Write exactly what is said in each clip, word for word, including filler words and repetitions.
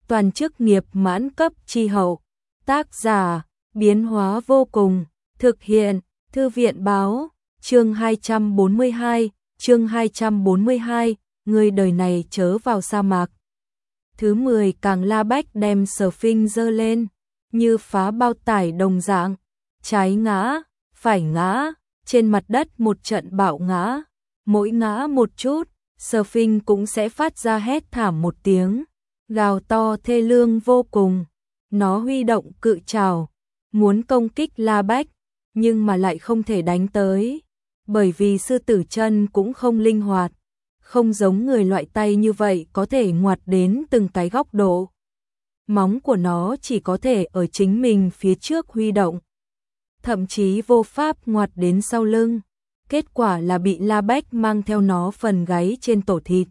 toàn chức nghiệp mãn cấp chi hậu. Tác giả, biến hóa vô cùng, thực hiện, Thư viện báo, chương hai trăm bốn mươi hai, chương hai trăm bốn mươi hai, người đời này chớ vào sa mạc. Thứ mười càng La Bách đem Sở Phinh giơ lên, như phá bao tải đồng dạng, trái ngã, phải ngã, trên mặt đất một trận bạo ngã, mỗi ngã một chút, Sở Phinh cũng sẽ phát ra hét thảm một tiếng, gào to thê lương vô cùng. Nó huy động cự trảo, muốn công kích La Bách, nhưng mà lại không thể đánh tới, bởi vì sư tử chân cũng không linh hoạt, không giống người loại tay như vậy có thể ngoặt đến từng cái góc độ. Móng của nó chỉ có thể ở chính mình phía trước huy động, thậm chí vô pháp ngoặt đến sau lưng. Kết quả là bị La Bách mang theo nó phần gáy trên tổ thịt.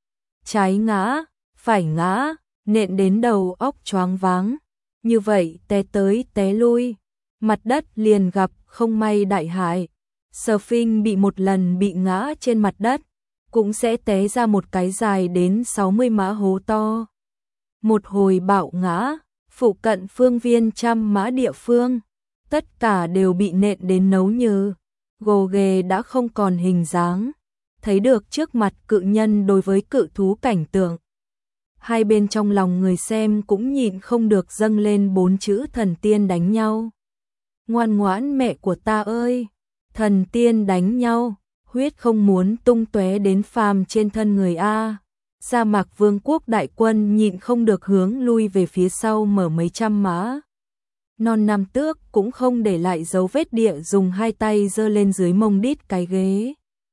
Trái ngã, phải ngã, nện đến đầu óc choáng váng. Như vậy té tới té lui, mặt đất liền gặp không may đại hại. Sở Phinh bị một lần bị ngã trên mặt đất, cũng sẽ té ra một cái dài đến sáu mươi mã hố to. Một hồi bạo ngã, phụ cận phương viên trăm mã địa phương, tất cả đều bị nện đến nấu nhừ, gồ ghề đã không còn hình dáng. Thấy được trước mặt cự nhân đối với cự thú cảnh tượng, hai bên trong lòng người xem cũng nhịn không được dâng lên bốn chữ thần tiên đánh nhau. Ngoan ngoãn mẹ của ta ơi, thần tiên đánh nhau, huyết không muốn tung tóe đến phàm trên thân người a. Sa mạc vương quốc đại quân nhịn không được hướng lui về phía sau mở mấy trăm mã. Non Nam Tước cũng không để lại dấu vết địa, dùng hai tay giơ lên dưới mông đít cái ghế.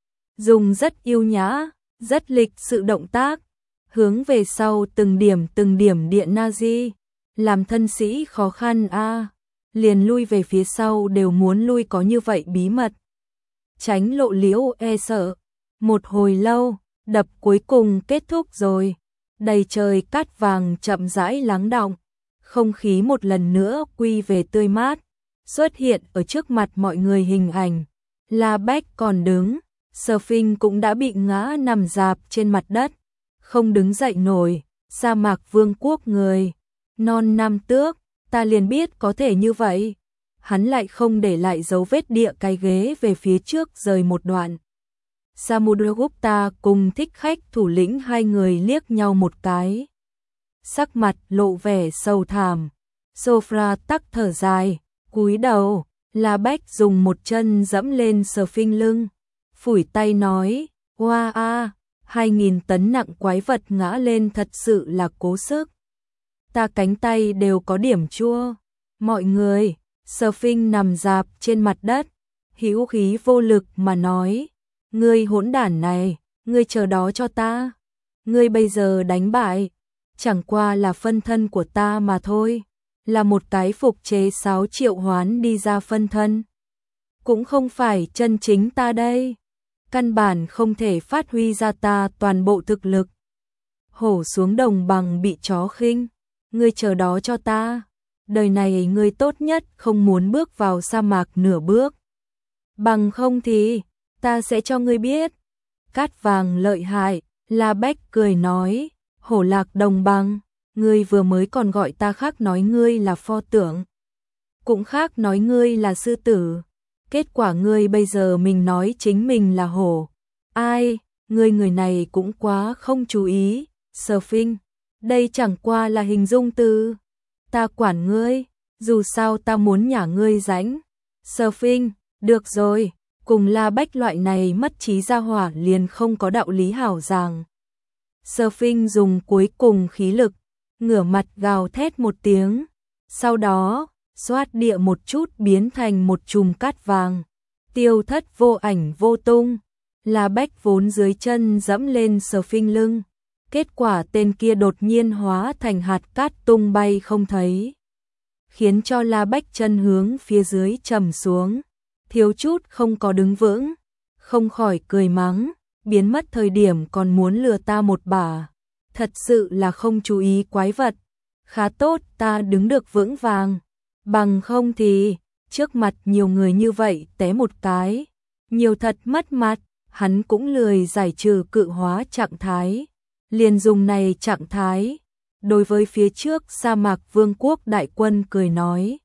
Dùng rất yêu nhã, rất lịch sự động tác, hướng về sau từng điểm từng điểm điện Nazi, làm thân sĩ khó khăn a, liền lui về phía sau đều muốn lui, có như vậy bí mật. Tránh lộ liễu e sợ, một hồi lâu, đập cuối cùng kết thúc rồi, đầy trời cát vàng chậm rãi lắng đọng, không khí một lần nữa quy về tươi mát, xuất hiện ở trước mặt mọi người hình ảnh. La Bách còn đứng, Sở Phinh cũng đã bị ngã nằm rạp trên mặt đất, không đứng dậy nổi. Sa mạc vương quốc người, Non Nam Tước, ta liền biết có thể như vậy. Hắn lại không để lại dấu vết địa, cái ghế về phía trước rời một đoạn. Samudragupta cùng Thích Khách thủ lĩnh hai người liếc nhau một cái, sắc mặt lộ vẻ sầu thảm. Sofra tắc thở dài, cúi đầu. La Bách dùng một chân dẫm lên Sở Phinh lưng, phủi tay nói, hoa a, hai nghìn tấn nặng quái vật ngã lên thật sự là cố sức. Ta cánh tay đều có điểm chua. Mọi người, Sở Phinh nằm rạp trên mặt đất, hữu khí vô lực mà nói, ngươi hỗn đản này, ngươi chờ đó cho ta. Ngươi bây giờ đánh bại, chẳng qua là phân thân của ta mà thôi, là một cái phục chế sáu triệu hoán đi ra phân thân. Cũng không phải chân chính ta đây, căn bản không thể phát huy ra ta toàn bộ thực lực. Hổ xuống đồng bằng bị chó khinh, ngươi chờ đó cho ta. Đời này ngươi tốt nhất không muốn bước vào sa mạc nửa bước, bằng không thì ta sẽ cho ngươi biết. Cát vàng lợi hại, La Bách cười nói, hổ lạc đồng bằng, ngươi vừa mới còn gọi ta khác nói ngươi là pho tượng, cũng khác nói ngươi là sư tử. Kết quả ngươi bây giờ mình nói chính mình là hổ. Ai, ngươi người này cũng quá không chú ý. Sở Phinh, đây chẳng qua là hình dung từ. Ta quản ngươi, dù sao ta muốn nhả ngươi rãnh. Sở Phinh, được rồi, cùng La Bách loại này mất trí ra hỏa liền không có đạo lý hảo giảng. Sở Phinh dùng cuối cùng khí lực, ngửa mặt gào thét một tiếng, sau đó xoát địa một chút biến thành một chùm cát vàng, tiêu thất vô ảnh vô tung. La Bách vốn dưới chân dẫm lên Sở Phinh lưng, kết quả tên kia đột nhiên hóa thành hạt cát tung bay không thấy, khiến cho La Bách chân hướng phía dưới trầm xuống, thiếu chút không có đứng vững, không khỏi cười mắng, biến mất thời điểm còn muốn lừa ta một bả, thật sự là không chú ý quái vật. Khá tốt ta đứng được vững vàng, bằng không thì trước mặt nhiều người như vậy té một cái, nhiều thật mất mặt. Hắn cũng lười giải trừ cự hóa trạng thái, liền dùng này trạng thái đối với phía trước sa mạc vương quốc đại quân cười nói.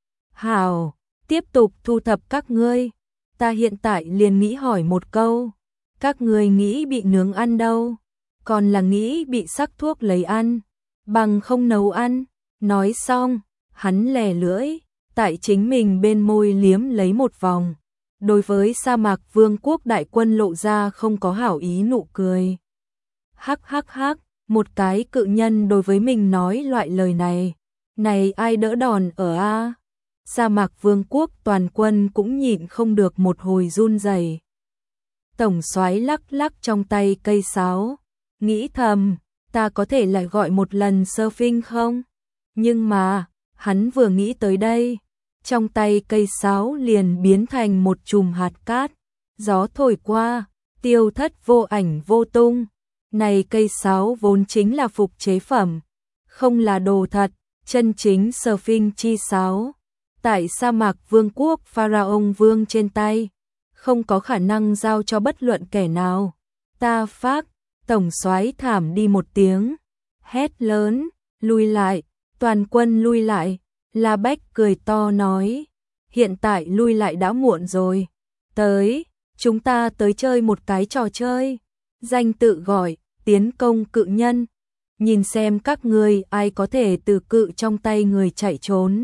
Hào, tiếp tục thu thập các ngươi, ta hiện tại liền nghĩ hỏi một câu, các ngươi nghĩ bị nướng ăn đâu, còn là nghĩ bị sắc thuốc lấy ăn, bằng không nấu ăn. Nói xong, hắn lè lưỡi, tại chính mình bên môi liếm lấy một vòng, đối với sa mạc vương quốc đại quân lộ ra không có hảo ý nụ cười. Hắc hắc hắc, một cái cự nhân đối với mình nói loại lời này, này ai đỡ đòn ở a? Sa mạc vương quốc toàn quân cũng nhịn không được một hồi run rẩy. Tổng soái lắc lắc trong tay cây sáo, nghĩ thầm, ta có thể lại gọi một lần surfing không? Nhưng mà, hắn vừa nghĩ tới đây, trong tay cây sáo liền biến thành một chùm hạt cát, gió thổi qua, tiêu thất vô ảnh vô tung. Này cây sáo vốn chính là phục chế phẩm, không là đồ thật, chân chính surfing chi sáo. Tại sa mạc vương quốc Pharaon vương trên tay, không có khả năng giao cho bất luận kẻ nào. Ta phác, tổng soái thảm đi một tiếng, hét lớn, lui lại, toàn quân lui lại. La Bách cười to nói, hiện tại lui lại đã muộn rồi, tới, chúng ta tới chơi một cái trò chơi, danh tự gọi, tiến công cự nhân, nhìn xem các ngươi ai có thể từ cự trong tay người chạy trốn.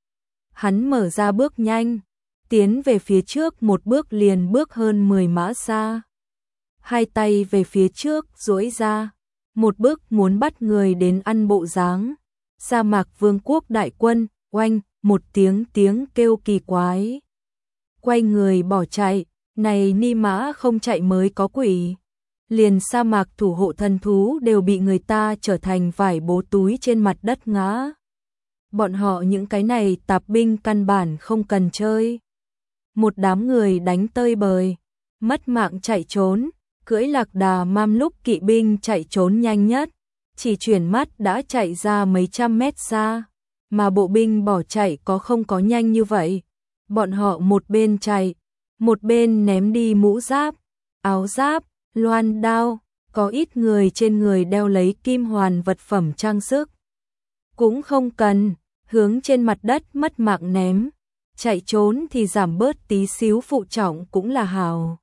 Hắn mở ra bước nhanh, tiến về phía trước một bước liền bước hơn mười mã xa. Hai tay về phía trước duỗi ra, một bước muốn bắt người đến ăn bộ dáng. Sa mạc vương quốc đại quân, oanh, một tiếng tiếng kêu kỳ quái. Quay người bỏ chạy, này ni mã không chạy mới có quỷ. Liền sa mạc thủ hộ thần thú đều bị người ta trở thành vải bố túi trên mặt đất ngã. Bọn họ những cái này tạp binh căn bản không cần chơi. Một đám người đánh tơi bời, mất mạng chạy trốn, cưỡi lạc đà mam lúc kỵ binh chạy trốn nhanh nhất, chỉ chuyển mắt đã chạy ra mấy trăm mét xa, mà bộ binh bỏ chạy có không có nhanh như vậy. Bọn họ một bên chạy, một bên ném đi mũ giáp, áo giáp, loan đao, có ít người trên người đeo lấy kim hoàn vật phẩm trang sức. Cũng không cần, hướng trên mặt đất mất mạng ném, chạy trốn thì giảm bớt tí xíu phụ trọng cũng là hào.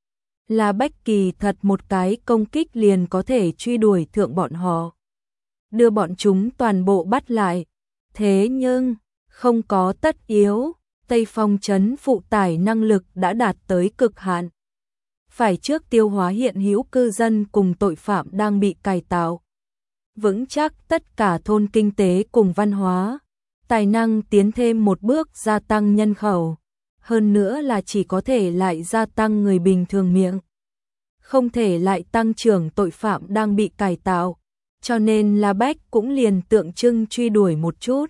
La Bách kỳ thật một cái công kích liền có thể truy đuổi thượng bọn họ, đưa bọn chúng toàn bộ bắt lại. Thế nhưng, không có tất yếu, Tây Phong trấn phụ tải năng lực đã đạt tới cực hạn. Phải trước tiêu hóa hiện hữu cư dân cùng tội phạm đang bị cải tạo. Vững chắc tất cả thôn kinh tế cùng văn hóa, tài năng tiến thêm một bước gia tăng nhân khẩu. Hơn nữa là chỉ có thể lại gia tăng người bình thường miệng, không thể lại tăng trưởng tội phạm đang bị cải tạo. Cho nên La Bách cũng liền tượng trưng truy đuổi một chút,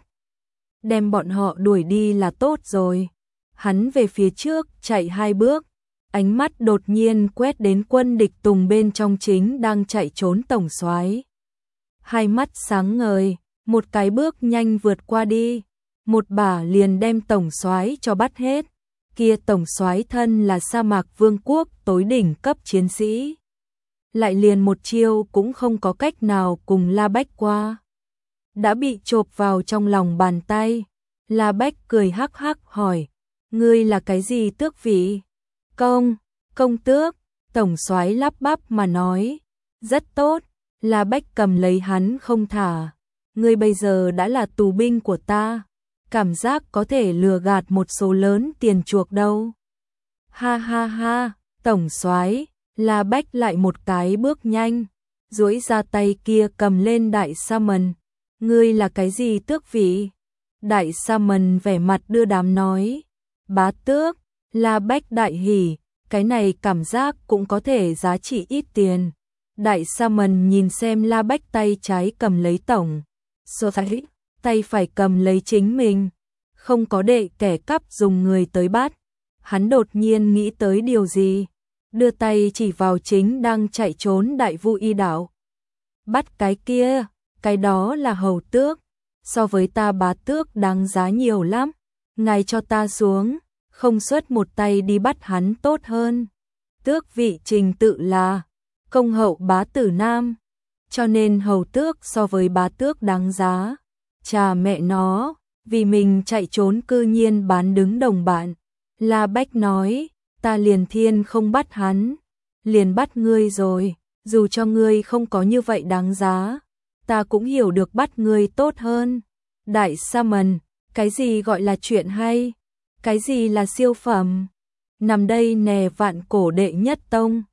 đem bọn họ đuổi đi là tốt rồi. Hắn về phía trước chạy hai bước, ánh mắt đột nhiên quét đến quân địch tùng bên trong chính đang chạy trốn tổng soái. Hai mắt sáng ngời, một cái bước nhanh vượt qua đi, một bả liền đem tổng soái cho bắt hết. Kia tổng soái thân là sa mạc vương quốc tối đỉnh cấp chiến sĩ, lại liền một chiêu cũng không có cách nào cùng La Bách qua, đã bị chộp vào trong lòng bàn tay. La Bách cười hắc hắc hỏi, ngươi là cái gì tước vị? Công, công tước, tổng soái lắp bắp mà nói, rất tốt. La Bách cầm lấy hắn không thả, ngươi bây giờ đã là tù binh của ta, cảm giác có thể lừa gạt một số lớn tiền chuộc đâu. Ha ha ha, tổng soái. La Bách lại một cái bước nhanh, duỗi ra tay kia cầm lên đại sa mần. Ngươi là cái gì tước vị? Đại sa mần vẻ mặt đưa đám nói, bá tước. La Bách đại hỉ, cái này cảm giác cũng có thể giá trị ít tiền. Đại sa mần nhìn xem La Bách tay trái cầm lấy tổng soái, tay phải cầm lấy chính mình, không có để kẻ cắp dùng người tới bắt. Hắn đột nhiên nghĩ tới điều gì, đưa tay chỉ vào chính đang chạy trốn đại vu y đảo. Bắt cái kia, cái đó là hầu tước, so với ta bá tước đáng giá nhiều lắm, ngài cho ta xuống, không xuất một tay đi bắt hắn tốt hơn. Tước vị trình tự là công hậu bá tử nam, cho nên hầu tước so với bá tước đáng giá. Chà mẹ nó, vì mình chạy trốn cư nhiên bán đứng đồng bạn. La Bách nói, ta liền thiên không bắt hắn, liền bắt ngươi rồi, dù cho ngươi không có như vậy đáng giá, ta cũng hiểu được bắt ngươi tốt hơn. Đại Sa Mần, cái gì gọi là chuyện hay? Cái gì là siêu phẩm? Nằm đây nè vạn cổ đệ nhất tông.